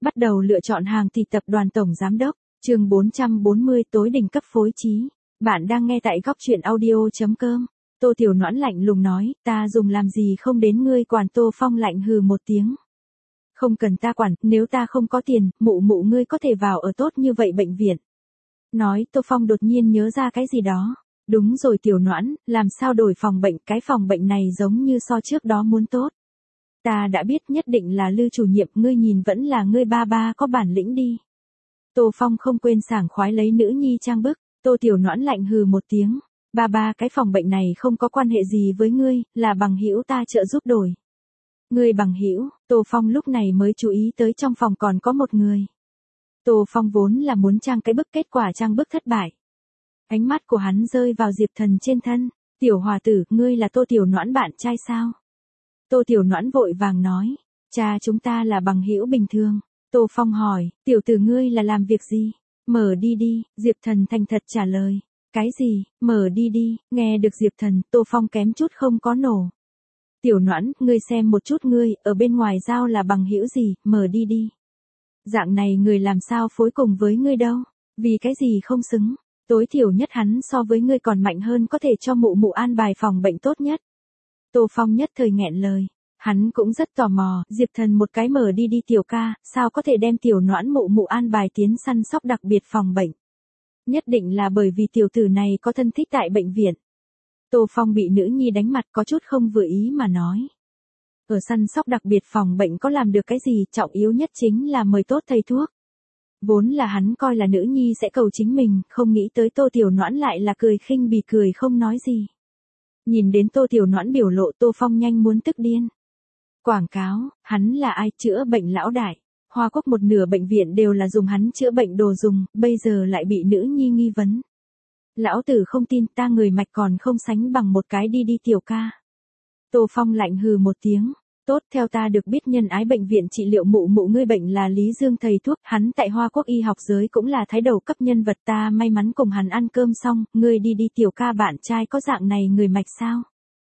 Bắt đầu lựa chọn hàng thì tập đoàn tổng giám đốc, chương 440 tối đỉnh cấp phối trí. Bạn đang nghe tại góc truyện audio.com. Tô Tiểu Noãn lạnh lùng nói, ta dùng làm gì không đến ngươi quản. Tô Phong lạnh hừ một tiếng. Không cần ta quản, nếu ta không có tiền, mụ mụ ngươi có thể vào ở tốt như vậy bệnh viện. Nói Tô Phong đột nhiên nhớ ra cái gì đó. Đúng rồi Tiểu Noãn, làm sao đổi phòng bệnh, cái phòng bệnh này giống như so trước đó muốn tốt. Ta đã biết nhất định là Lư chủ nhiệm, ngươi nhìn vẫn là ngươi ba có bản lĩnh đi. Tô Phong không quên sảng khoái lấy nữ nhi trang bức. Tô Tiểu Noãn lạnh hừ một tiếng. Ba cái phòng bệnh này không có quan hệ gì với ngươi, là bằng hữu ta trợ giúp đổi. Ngươi bằng hữu? Tô Phong lúc này mới chú ý tới trong phòng còn có một người. Tô Phong vốn là muốn trang cái bức, kết quả trang bức thất bại. Ánh mắt của hắn rơi vào Diệp Thần trên thân. Tiểu hòa tử, ngươi là Tô Tiểu Noãn bạn trai sao? Tô Tiểu Noãn vội vàng nói. Cha chúng ta là bằng hữu bình thường. Tô Phong hỏi, tiểu tử ngươi là làm việc gì? Mở đi đi, Diệp Thần thành thật trả lời. Cái gì, mở đi đi, nghe được Diệp Thần, Tô Phong kém chút không có nổ. Tiểu Noãn, ngươi xem một chút ngươi, ở bên ngoài giao là bằng hữu gì, mở đi đi. Dạng này người làm sao phối cùng với ngươi đâu, vì cái gì không xứng, tối thiểu nhất hắn so với ngươi còn mạnh hơn, có thể cho mụ mụ an bài phòng bệnh tốt nhất. Tô Phong nhất thời nghẹn lời, hắn cũng rất tò mò, Diệp Thần một cái mở đi đi tiểu ca, sao có thể đem Tiểu Noãn mụ mụ an bài tiến săn sóc đặc biệt phòng bệnh. Nhất định là bởi vì tiểu tử này có thân thích tại bệnh viện. Tô Phong bị nữ nhi đánh mặt có chút không vừa ý mà nói. Ở săn sóc đặc biệt phòng bệnh có làm được cái gì, trọng yếu nhất chính là mời tốt thầy thuốc. Vốn là hắn coi là nữ nhi sẽ cầu chính mình, không nghĩ tới Tô Tiểu Noãn lại là cười khinh bỉ cười không nói gì. Nhìn đến Tô Tiểu Noãn biểu lộ, Tô Phong nhanh muốn tức điên. Quảng cáo, hắn là ai, chữa bệnh lão đại. Hoa Quốc một nửa bệnh viện đều là dùng hắn chữa bệnh đồ dùng, bây giờ lại bị nữ nhi nghi vấn. Lão tử không tin, ta người mạch còn không sánh bằng một cái đi đi tiểu ca. Tô Phong lạnh hừ một tiếng. Tốt, theo ta được biết nhân ái bệnh viện trị liệu mụ mụ ngươi bệnh là Lý Dương thầy thuốc, hắn tại Hoa Quốc y học giới cũng là thái đầu cấp nhân vật, ta may mắn cùng hắn ăn cơm xong, ngươi đi đi tiểu ca bạn trai có dạng này người mạch sao?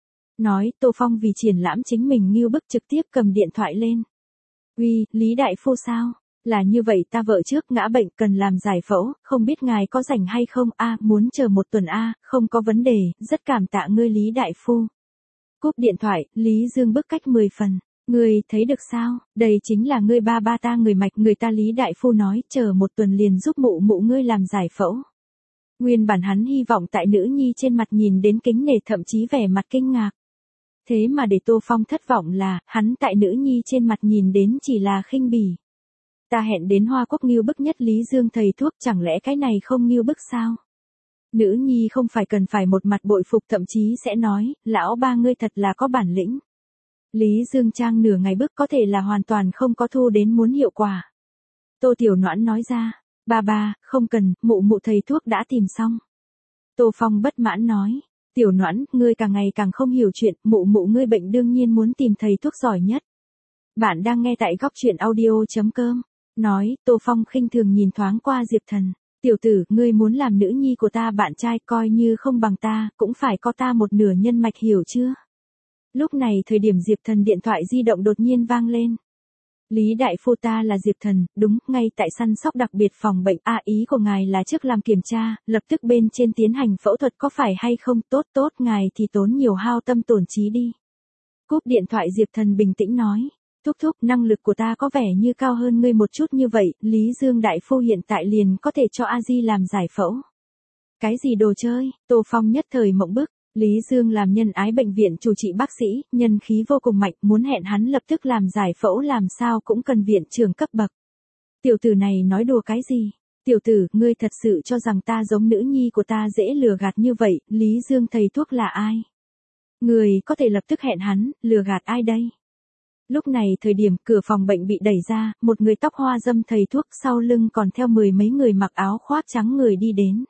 Nói, Tô Phong vì triển lãm chính mình ngưu bức trực tiếp cầm điện thoại lên. Uy, Lý đại phu sao? Là như vậy, ta vợ trước ngã bệnh cần làm giải phẫu, không biết ngài có rảnh hay không? Muốn chờ một tuần không có vấn đề, rất cảm tạ ngươi Lý đại phu. Cúp điện thoại, Lý Dương bức cách 10 phần. Ngươi thấy được sao, đây chính là ngươi ba ta người mạch, người ta Lý đại phu nói chờ một tuần liền giúp mụ mụ ngươi làm giải phẫu. Nguyên bản hắn hy vọng tại nữ nhi trên mặt nhìn đến kính nể, thậm chí vẻ mặt kinh ngạc. Thế mà để Tô Phong thất vọng là, hắn tại nữ nhi trên mặt nhìn đến chỉ là khinh bỉ. Ta hẹn đến Hoa Quốc ngưu bức nhất Lý Dương thầy thuốc, chẳng lẽ cái này không ngưu bức sao? Nữ nhi không phải cần phải một mặt bội phục, thậm chí sẽ nói, lão ba ngươi thật là có bản lĩnh. Lý Dương trang nửa ngày bức có thể là hoàn toàn không có thu đến muốn hiệu quả. Tô Tiểu Noãn nói ra, ba, không cần, mụ thầy thuốc đã tìm xong. Tô Phong bất mãn nói, Tiểu Noãn, ngươi càng ngày càng không hiểu chuyện, mụ ngươi bệnh đương nhiên muốn tìm thầy thuốc giỏi nhất. Bạn đang nghe tại góc truyện audio.com. Nói, Tô Phong khinh thường nhìn thoáng qua Diệp Thần. Tiểu tử, ngươi muốn làm nữ nhi của ta bạn trai, coi như không bằng ta, cũng phải có ta một nửa nhân mạch, hiểu chưa? Lúc này thời điểm Diệp Thần điện thoại di động đột nhiên vang lên. Lý đại phu, ta là Diệp Thần, đúng, ngay tại săn sóc đặc biệt phòng bệnh. Ý của ngài là trước làm kiểm tra, lập tức bên trên tiến hành phẫu thuật có phải hay không? Tốt, ngài thì tốn nhiều hao tâm tổn trí đi. Cúp điện thoại Diệp Thần bình tĩnh nói. Thúc, năng lực của ta có vẻ như cao hơn ngươi một chút như vậy, Lý Dương đại phu hiện tại liền có thể cho A-di làm giải phẫu. Cái gì đồ chơi, Tô Phong nhất thời mộng bức, Lý Dương làm nhân ái bệnh viện chủ trị bác sĩ, nhân khí vô cùng mạnh, muốn hẹn hắn lập tức làm giải phẫu làm sao cũng cần viện trưởng cấp bậc. Tiểu tử này nói đùa cái gì? Tiểu tử, ngươi thật sự cho rằng ta giống nữ nhi của ta dễ lừa gạt như vậy, Lý Dương thầy thuốc là ai? Người có thể lập tức hẹn hắn, lừa gạt ai đây? Lúc này thời điểm cửa phòng bệnh bị đẩy ra, một người tóc hoa dâm thầy thuốc sau lưng còn theo 10 mấy người mặc áo khoác trắng người đi đến.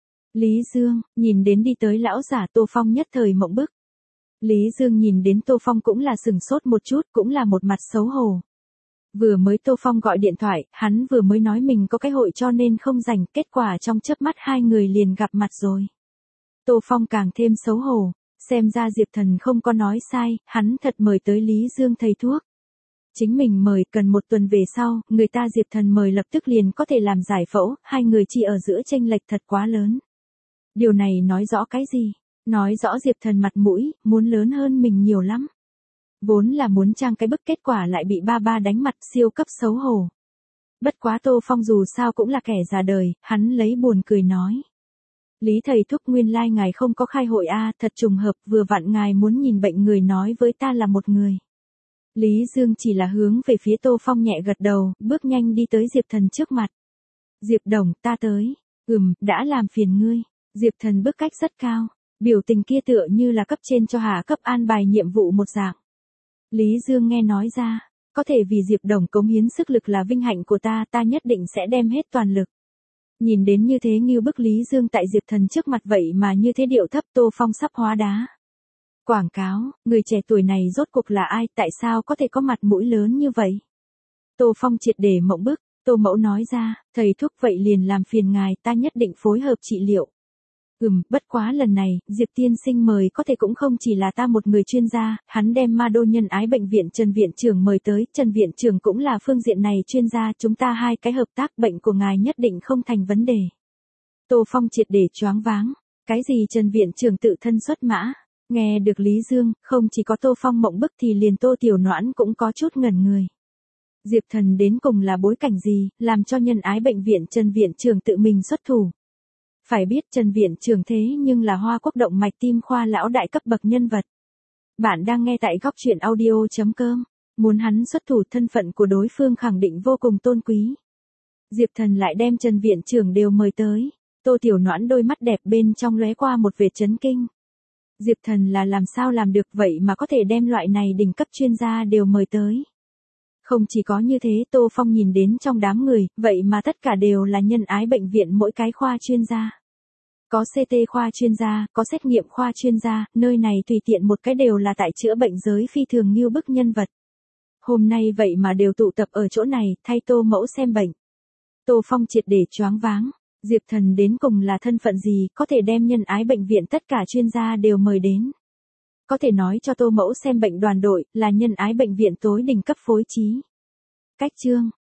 Lý Dương, nhìn đến đi tới lão giả, Tô Phong nhất thời mộng bức. Lý Dương nhìn đến Tô Phong cũng là sừng sốt một chút, cũng là một mặt xấu hổ. Vừa mới Tô Phong gọi điện thoại, hắn vừa mới nói mình có cái hội cho nên không rảnh, kết quả trong chớp mắt hai người liền gặp mặt rồi. Tô Phong càng thêm xấu hổ. Xem ra Diệp Thần không có nói sai, hắn thật mời tới Lý Dương thầy thuốc. Chính mình mời, cần 1 tuần về sau, người ta Diệp Thần mời lập tức liền có thể làm giải phẫu, hai người chỉ ở giữa chênh lệch thật quá lớn. Điều này nói rõ cái gì? Nói rõ Diệp Thần mặt mũi, muốn lớn hơn mình nhiều lắm. Vốn là muốn trang cái bức, kết quả lại bị ba đánh mặt, siêu cấp xấu hổ. Bất quá Tô Phong dù sao cũng là kẻ già đời, hắn lấy buồn cười nói. Lý thầy thuốc, nguyên lai ngài không có khai hội a, thật trùng hợp, vừa vặn ngài muốn nhìn bệnh người nói với ta là một người. Lý Dương chỉ là hướng về phía Tô Phong nhẹ gật đầu, bước nhanh đi tới Diệp Thần trước mặt. Diệp Đồng, ta tới. Đã làm phiền ngươi. Diệp Thần bước cách rất cao, biểu tình kia tựa như là cấp trên cho hạ cấp an bài nhiệm vụ một dạng. Lý Dương nghe nói ra, có thể vì Diệp Đồng cống hiến sức lực là vinh hạnh của ta, ta nhất định sẽ đem hết toàn lực. Nhìn đến như thế ngưu bức Lý Dương tại Diệp Thần trước mặt vậy mà như thế điệu thấp, Tô Phong sắp hóa đá. Quảng cáo, người trẻ tuổi này rốt cuộc là ai, tại sao có thể có mặt mũi lớn như vậy? Tô Phong triệt để mộng bức, Tô Mẫu nói ra, thầy thuốc vậy liền làm phiền ngài, ta nhất định phối hợp trị liệu. Bất quá lần này, Diệp tiên sinh mời có thể cũng không chỉ là ta một người chuyên gia, hắn đem Ma Đô Nhân Ái Bệnh viện Trần Viện Trưởng mời tới, Trần Viện Trưởng cũng là phương diện này chuyên gia, chúng ta hai cái hợp tác, bệnh của ngài nhất định không thành vấn đề. Tô Phong triệt để choáng váng, cái gì Trần Viện Trưởng tự thân xuất mã, nghe được Lý Dương, không chỉ có Tô Phong mộng bức thì liền Tô Tiểu Noãn cũng có chút ngẩn người. Diệp Thần đến cùng là bối cảnh gì, làm cho Nhân Ái Bệnh viện Trần Viện Trưởng tự mình xuất thủ. Phải biết Trần Viện Trưởng thế nhưng là Hoa Quốc động mạch tim khoa lão đại cấp bậc nhân vật. Bạn đang nghe tại góc truyện audio.com. Muốn hắn xuất thủ, thân phận của đối phương khẳng định vô cùng tôn quý. Diệp Thần lại đem Trần Viện Trưởng đều mời tới. Tô Tiểu Noãn đôi mắt đẹp bên trong lóe qua một vệt chấn kinh. Diệp Thần là làm sao làm được vậy mà có thể đem loại này đỉnh cấp chuyên gia đều mời tới. Không chỉ có như thế, Tô Phong nhìn đến trong đám người, vậy mà tất cả đều là Nhân Ái Bệnh viện mỗi cái khoa chuyên gia. Có CT khoa chuyên gia, có xét nghiệm khoa chuyên gia, nơi này tùy tiện một cái đều là tại chữa bệnh giới phi thường ngưu bức nhân vật. Hôm nay vậy mà đều tụ tập ở chỗ này, thay Tô Mẫu xem bệnh. Tô Phong triệt để choáng váng, Diệp Thần đến cùng là thân phận gì, có thể đem Nhân Ái Bệnh viện tất cả chuyên gia đều mời đến. Có thể nói cho Tô Mẫu xem bệnh đoàn đội, là Nhân Ái Bệnh viện tối đỉnh cấp phối trí. Cách chương,